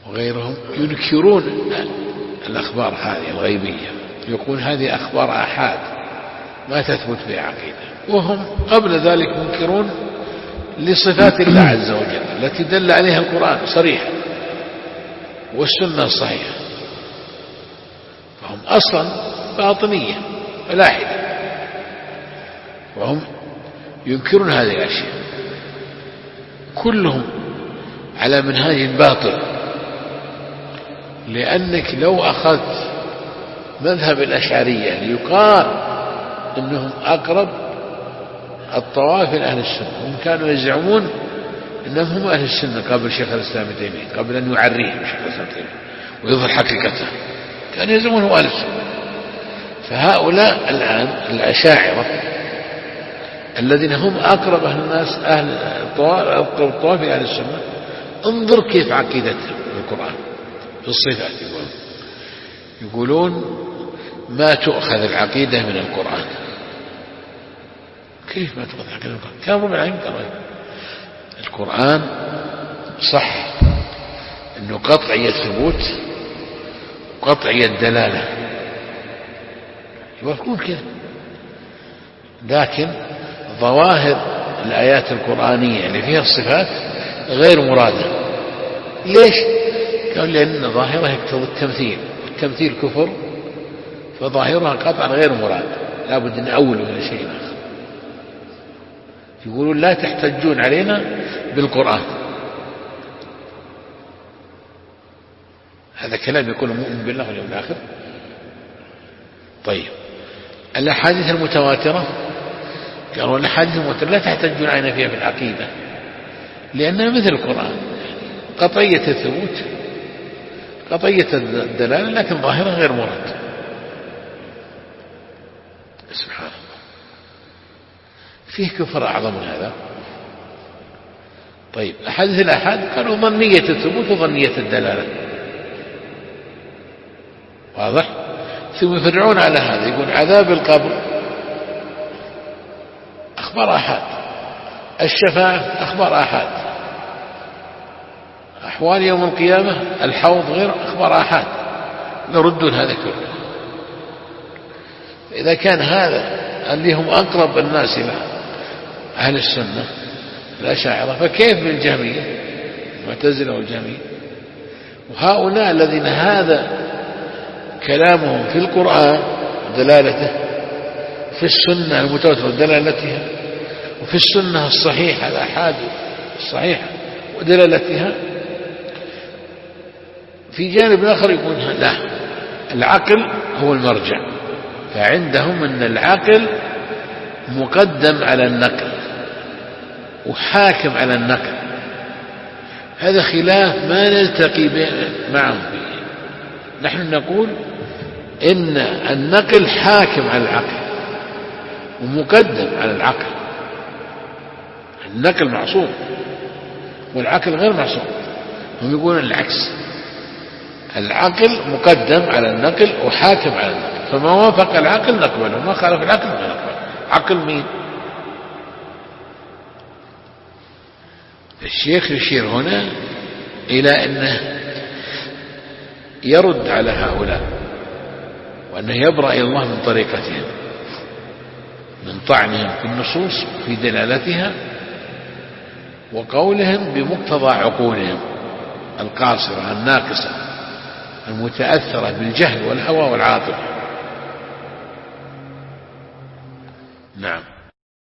وغيرهم ينكرون الأخبار هذه الغيبية، يقول هذه أخبار آحاد ما تثبت بها عقيدة، وهم قبل ذلك منكرون لصفات الله عز وجل التي دل عليها القرآن صريحا والسنة الصحيحة، فهم أصلا باطنية ملاحدة، وهم ينكرون هذه الأشياء كلهم على منهاج باطل. لأنك لو أخذت مذهب الأشعرية ليقال إنهم أقرب الطوائف إلى أهل السنة، هم كانوا يزعمون إنهم هم أهل السنة قبل شيخ الإسلام ابن تيمية، قبل أن يعريهم شيخ الإسلام ابن تيمية ويظهر حقيقته، كانوا يزعمون هم أهل السنة. فهؤلاء الآن الأشاعرة الذين هم أقرب أهل الناس أقرب الطوائف إلى أهل السنة، انظر كيف عقيدتهم القرآن في الصفات. يقولون ما تؤخذ العقيدة من القرآن. كيف ما تؤخذ العقيدة من القرآن؟ كان ربع العلم القرآن صح أنه قطعي الثبوت قطعي الدلالة يوافقون كذا، لكن ظواهر الآيات القرآنية اللي فيها الصفات غير مرادة. ليش؟ قالوا لأن ظاهرها يقتضي التمثيل، والتمثيل كفر، فظاهرها قطعا غير مراد، لا بد أن أول من شيء آخر. يقولون لا تحتجون علينا بالقرآن. هذا كلام يقول المؤمن بالله واليوم الآخر. طيب الأحاديث المتواترة، قالوا الأحاديث المتواترة لا تحتجون علينا فيها في العقيدة لأنها مثل القرآن قطعية الثبوت قطعية الدلالة، لكن ظاهرها غير مراد. سبحان الله، فيه كفر أعظم من هذا. طيب أحاديث الآحاد قالوا ظنية الثبوت وظنية الدلالة، واضح؟ ثم يفرعون على هذا، يقول عذاب القبر أخبار آحاد، الشفاعة أخبار آحاد، أحوال يوم القيامة الحوض غير أخبار آحاد، نردون هذا كله. إذا كان هذا اللي هم أقرب الناس إلى أهل السنة الأشاعرة، فكيف بالجهمية المعتزلة والجهمية؟ وهؤلاء الذين هذا كلامهم في القرآن دلالته، في السنة المتواترة دلالتها، وفي السنة الصحيحة الآحاد الصحيحة ودلالتها، في جانب آخر يقول لا، العقل هو المرجع، فعندهم أن العقل مقدم على النقل وحاكم على النقل. هذا خلاف ما نلتقي معهم فيه. نحن نقول إن النقل حاكم على العقل ومقدم على العقل، النقل معصوم والعقل غير معصوم. هم يقولون العكس، العقل مقدم على النقل وحاكم على النقل، فما وافق العقل نقبله وما خالف العقل ما نقبله. عقل مين؟ الشيخ يشير هنا إلى أنه يرد على هؤلاء وأنه يبرأ إلى الله من طريقتهم، من طعنهم في النصوص في دلالتها وقولهم بمقتضى عقولهم القاصرة الناقصة المتأثرة بالجهل والهوى والعاطفة. نعم.